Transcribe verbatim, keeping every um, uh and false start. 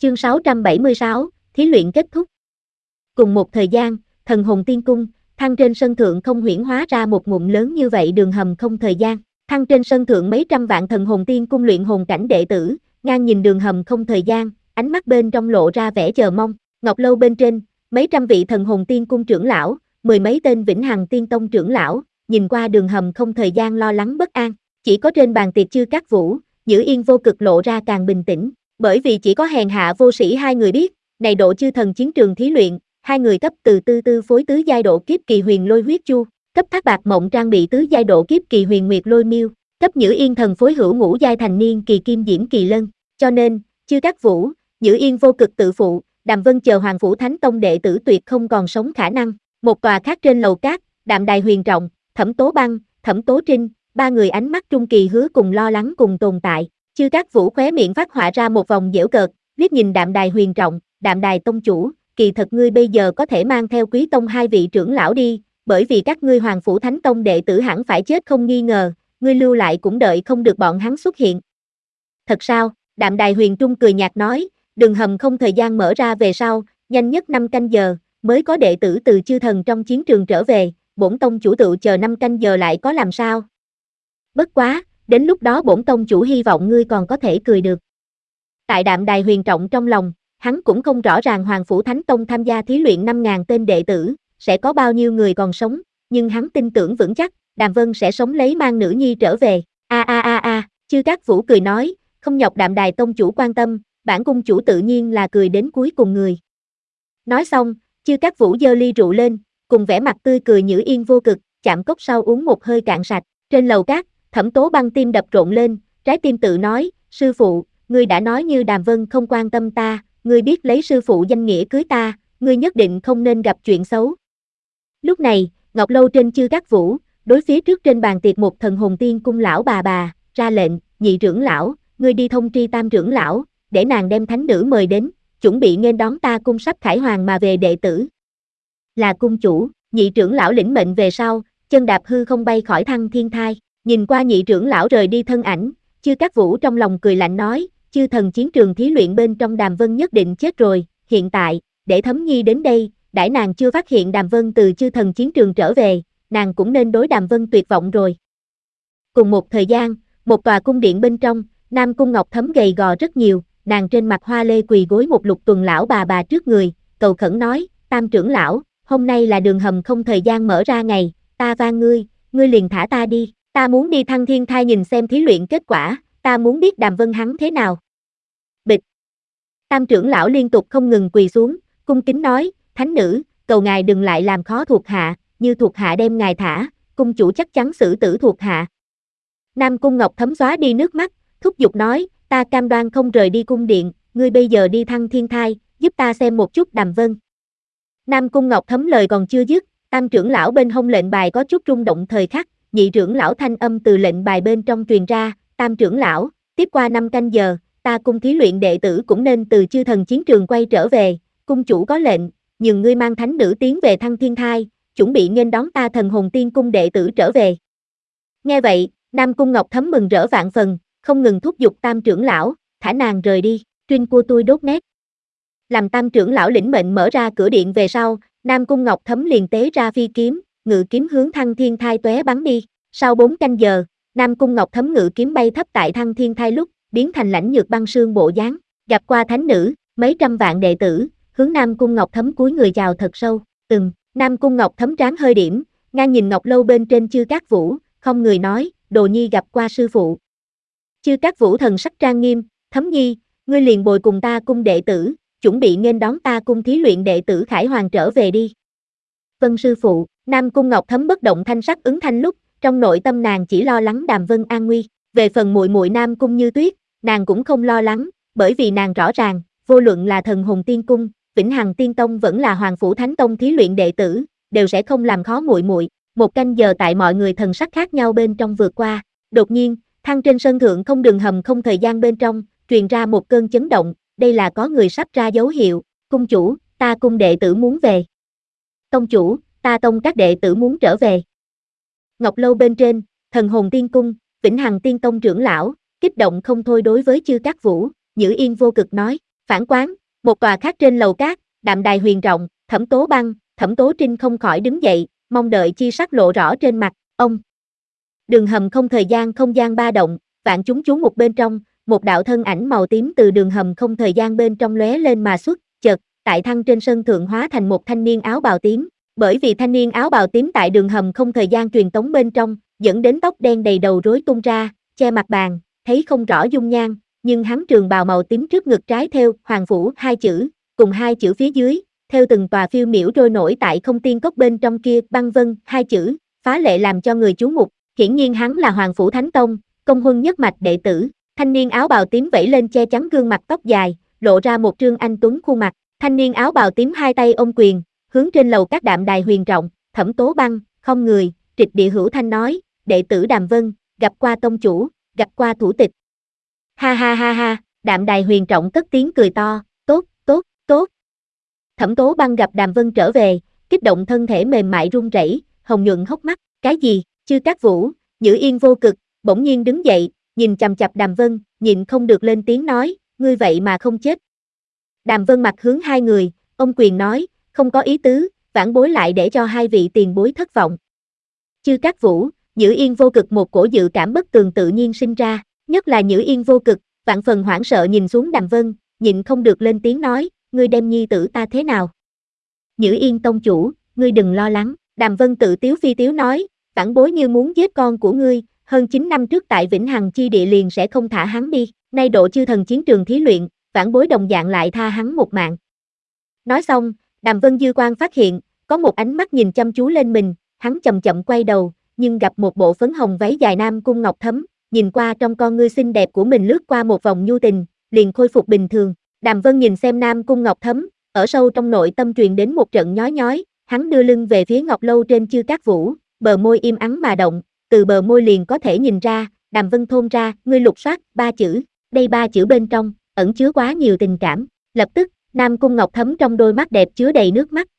Chương sáu trăm bảy mươi sáu, thí luyện kết thúc. Cùng một thời gian, thần hồn tiên cung, thăng trên sân thượng không huyễn hóa ra một ngụm lớn như vậy đường hầm không thời gian. Thăng trên sân thượng mấy trăm vạn thần hồn tiên cung luyện hồn cảnh đệ tử, ngang nhìn đường hầm không thời gian, ánh mắt bên trong lộ ra vẻ chờ mong. Ngọc lâu bên trên, mấy trăm vị thần hồn tiên cung trưởng lão, mười mấy tên vĩnh hằng tiên tông trưởng lão, nhìn qua đường hầm không thời gian lo lắng bất an. Chỉ có trên bàn tiệc Chư Cát Vũ, Nhữ Yên Vô Cực lộ ra càng bình tĩnh, bởi vì chỉ có hèn hạ vô sĩ hai người biết, này độ chư thần chiến trường thí luyện, hai người cấp từ tư tư phối tứ giai độ kiếp kỳ huyền lôi huyết chu, cấp thác bạc mộng trang bị tứ giai độ kiếp kỳ huyền nguyệt lôi miêu, cấp Nhữ Yên thần phối hữu ngũ giai thành niên kỳ kim diễm kỳ lân, cho nên, Chư Cát Vũ, Nhữ Yên Vô Cực tự phụ, Đàm Vân chờ Hoàng Phủ Thánh Tông đệ tử tuyệt không còn sống khả năng. Một tòa khác trên lầu cát, Đạm Đài Huyền Trọng, Thẩm Tố Băng, Thẩm Tố Trinh, ba người ánh mắt trung kỳ hứa cùng lo lắng cùng tồn tại. Chư Cát Vũ khóe miệng phát họa ra một vòng giễu cợt, liếc nhìn Đạm Đài Huyền Trọng, Đạm Đài tông chủ, kỳ thật ngươi bây giờ có thể mang theo Quý tông hai vị trưởng lão đi, bởi vì các ngươi Hoàng Phủ Thánh Tông đệ tử hẳn phải chết không nghi ngờ, ngươi lưu lại cũng đợi không được bọn hắn xuất hiện. Thật sao? Đạm Đài Huyền Trung cười nhạt nói, đường hầm không thời gian mở ra về sau, nhanh nhất năm canh giờ, mới có đệ tử từ chư thần trong chiến trường trở về, bổn tông chủ tự chờ năm canh giờ lại có làm sao? Bất quá, đến lúc đó bổn tông chủ hy vọng ngươi còn có thể cười được. Tại Đạm Đài Huyền Trọng trong lòng, hắn cũng không rõ ràng Hoàng Phủ Thánh Tông tham gia thí luyện năm nghìn tên đệ tử, sẽ có bao nhiêu người còn sống, nhưng hắn tin tưởng vững chắc, Đàm Vân sẽ sống lấy mang nữ nhi trở về. A a a a, Chư Cát Vũ cười nói, không nhọc Đạm Đài tông chủ quan tâm, bản cung chủ tự nhiên là cười đến cuối cùng người. Nói xong, Chư Cát Vũ giơ ly rượu lên, cùng vẻ mặt tươi cười Nhữ Yên Vô Cực, chạm cốc sau uống một hơi cạn sạch. Trên lầu cát, Thẩm Tố Băng tim đập rộn lên, trái tim tự nói, sư phụ, ngươi đã nói như Đàm Vân không quan tâm ta, ngươi biết lấy sư phụ danh nghĩa cưới ta, ngươi nhất định không nên gặp chuyện xấu. Lúc này, Ngọc lâu trên Chư Cát Vũ, đối phía trước trên bàn tiệc một thần hồn tiên cung lão bà bà, ra lệnh, nhị trưởng lão, ngươi đi thông tri tam trưởng lão, để nàng đem thánh nữ mời đến, chuẩn bị nghênh đón ta cung sắp khải hoàng mà về đệ tử. Là cung chủ, nhị trưởng lão lĩnh mệnh về sau, chân đạp hư không bay khỏi thăng thiên thai, nhìn qua nhị trưởng lão rời đi thân ảnh, Chư Cát Vũ trong lòng cười lạnh nói, chư thần chiến trường thí luyện bên trong Đàm Vân nhất định chết rồi, hiện tại, để Thấm Nhi đến đây, đãi nàng chưa phát hiện Đàm Vân từ chư thần chiến trường trở về, nàng cũng nên đối Đàm Vân tuyệt vọng rồi. Cùng một thời gian, một tòa cung điện bên trong, Nam Cung Ngọc Thấm gầy gò rất nhiều, nàng trên mặt hoa lê quỳ gối một lục tuần lão bà bà trước người, cầu khẩn nói, tam trưởng lão, hôm nay là đường hầm không thời gian mở ra ngày, ta van ngươi, ngươi liền thả ta đi, ta muốn đi thăng thiên thai nhìn xem thí luyện kết quả, ta muốn biết Đàm Vân hắn thế nào. Bịch. Tam trưởng lão liên tục không ngừng quỳ xuống, cung kính nói, thánh nữ, cầu ngài đừng lại làm khó thuộc hạ, như thuộc hạ đem ngài thả, cung chủ chắc chắn xử tử thuộc hạ. Nam Cung Ngọc Thấm xóa đi nước mắt, thúc giục nói, ta cam đoan không rời đi cung điện, ngươi bây giờ đi thăng thiên thai, giúp ta xem một chút Đàm Vân. Nam Cung Ngọc Thấm lời còn chưa dứt, tam trưởng lão bên hông lệnh bài có chút rung động thời khắc, nhị trưởng lão thanh âm từ lệnh bài bên trong truyền ra, tam trưởng lão, tiếp qua năm canh giờ, ta cung thí luyện đệ tử cũng nên từ chư thần chiến trường quay trở về, cung chủ có lệnh, nhường ngươi mang thánh nữ tiến về thăng thiên thai, chuẩn bị nghênh đón ta thần hồn tiên cung đệ tử trở về. Nghe vậy, Nam Cung Ngọc Thấm mừng rỡ vạn phần, không ngừng thúc giục tam trưởng lão, thả nàng rời đi, trinh của tôi đốt nét. Làm tam trưởng lão lĩnh mệnh mở ra cửa điện về sau, Nam Cung Ngọc Thấm liền tế ra phi kiếm, ngự kiếm hướng thăng thiên thai tóe bắn đi. Sau bốn canh giờ, Nam Cung Ngọc Thấm ngự kiếm bay thấp tại thăng thiên thai lúc, biến thành lãnh nhược băng sương bộ dáng, gặp qua thánh nữ, mấy trăm vạn đệ tử, hướng Nam Cung Ngọc Thấm cúi người chào thật sâu. Ừm, Nam Cung Ngọc Thấm trán hơi điểm, ngang nhìn Ngọc lâu bên trên Chư Cát Vũ, không người nói, đồ nhi gặp qua sư phụ. Chư Cát Vũ thần sắc trang nghiêm, Thấm Nhi, ngươi liền bồi cùng ta cung đệ tử, chuẩn bị nghênh đón ta cung thí luyện đệ tử khải hoàng trở về đi. Vân sư phụ, Nam Cung Ngọc Thấm bất động thanh sắc ứng thanh lúc, trong nội tâm nàng chỉ lo lắng Đàm Vân an nguy, về phần muội muội Nam Cung Như Tuyết, nàng cũng không lo lắng, bởi vì nàng rõ ràng, vô luận là thần hồn tiên cung, Vĩnh Hằng Tiên Tông vẫn là Hoàng Phủ Thánh Tông thí luyện đệ tử, đều sẽ không làm khó muội muội. Một canh giờ tại mọi người thần sắc khác nhau bên trong vượt qua, đột nhiên, thăng trên sân thượng không đường hầm không thời gian bên trong, truyền ra một cơn chấn động, đây là có người sắp ra dấu hiệu, cung chủ, ta cung đệ tử muốn về. Tông chủ, ta tông các đệ tử muốn trở về. Ngọc lâu bên trên, thần hồn tiên cung, Vĩnh Hằng Tiên Tông trưởng lão, kích động không thôi đối với Chư Cát Vũ, Nhữ Yên Vô Cực nói, Phản quán, một tòa khác trên lầu cát, đạm đài huyền rộng, Thẩm Tố Băng, Thẩm Tố Trinh không khỏi đứng dậy, mong đợi chi sắc lộ rõ trên mặt, ông. Đường hầm không thời gian không gian ba động, vạn chúng chú một bên trong, một đạo thân ảnh màu tím từ đường hầm không thời gian bên trong lóe lên mà xuất, chợt, tại thăng trên sân thượng hóa thành một thanh niên áo bào tím, bởi vì thanh niên áo bào tím tại đường hầm không thời gian truyền tống bên trong, dẫn đến tóc đen đầy đầu rối tung ra, che mặt bàn, thấy không rõ dung nhan, nhưng hắn trường bào màu tím trước ngực trái theo Hoàng Phủ hai chữ, cùng hai chữ phía dưới, theo từng tòa phiêu miểu trôi nổi tại không tiên cốc bên trong kia băng vân hai chữ, phá lệ làm cho người chú mục, hiển nhiên hắn là Hoàng Phủ Thánh Tông, công huân nhất mạch đệ tử, thanh niên áo bào tím vẫy lên che chắn gương mặt tóc dài, lộ ra một trương anh tuấn khuôn mặt, thanh niên áo bào tím hai tay ôm quyền, hướng trên lầu các đạm đài huyền rộng, Thẩm Tố Băng, không người, trịch địa hữu thanh nói, đệ tử Đàm Vân, gặp qua tông chủ, gặp qua thủ tịch. Ha ha ha ha, đạm đài huyền trọng cất tiếng cười to, tốt, tốt, tốt. Thẩm Tố Băng gặp Đàm Vân trở về, kích động thân thể mềm mại run rẩy, hồng nhuận hốc mắt, cái gì, Chư Cát Vũ, Nhữ Yên vô cực, bỗng nhiên đứng dậy, nhìn chằm chằm Đàm Vân, nhịn không được lên tiếng nói, ngươi vậy mà không chết. Đàm Vân mặt hướng hai người, ông quyền nói, không có ý tứ, vãn bối lại để cho hai vị tiền bối thất vọng. Chư Cát Vũ, Nhữ Yên vô cực một cổ dự cảm bất tường tự nhiên sinh ra, nhất là Nhữ Yên vô cực, vạn phần hoảng sợ nhìn xuống Đàm Vân, nhịn không được lên tiếng nói, ngươi đem nhi tử ta thế nào? Nhữ Yên tông chủ, ngươi đừng lo lắng, Đàm Vân tự tiếu phi tiếu nói, vãn bối như muốn giết con của ngươi, hơn chín năm trước tại Vĩnh Hằng chi địa liền sẽ không thả hắn đi, nay độ chư thần chiến trường thí luyện, vãn bối đồng dạng lại tha hắn một mạng. Nói xong, Đàm Vân dư quan phát hiện, có một ánh mắt nhìn chăm chú lên mình, hắn chậm chậm quay đầu, nhưng gặp một bộ phấn hồng váy dài nam cung ngọc thấm, nhìn qua trong con ngươi xinh đẹp của mình lướt qua một vòng nhu tình, liền khôi phục bình thường. Đàm Vân nhìn xem nam cung ngọc thấm, ở sâu trong nội tâm truyền đến một trận nhói nhói, hắn đưa lưng về phía ngọc lâu trên Chư Cát Vũ, bờ môi im ắng mà động, từ bờ môi liền có thể nhìn ra, Đàm Vân thôn ra, ngươi lục soát, ba chữ, đây ba chữ bên trong, ẩn chứa quá nhiều tình cảm, lập tức, nam cung ngọc thấm trong đôi mắt đẹp chứa đầy nước mắt,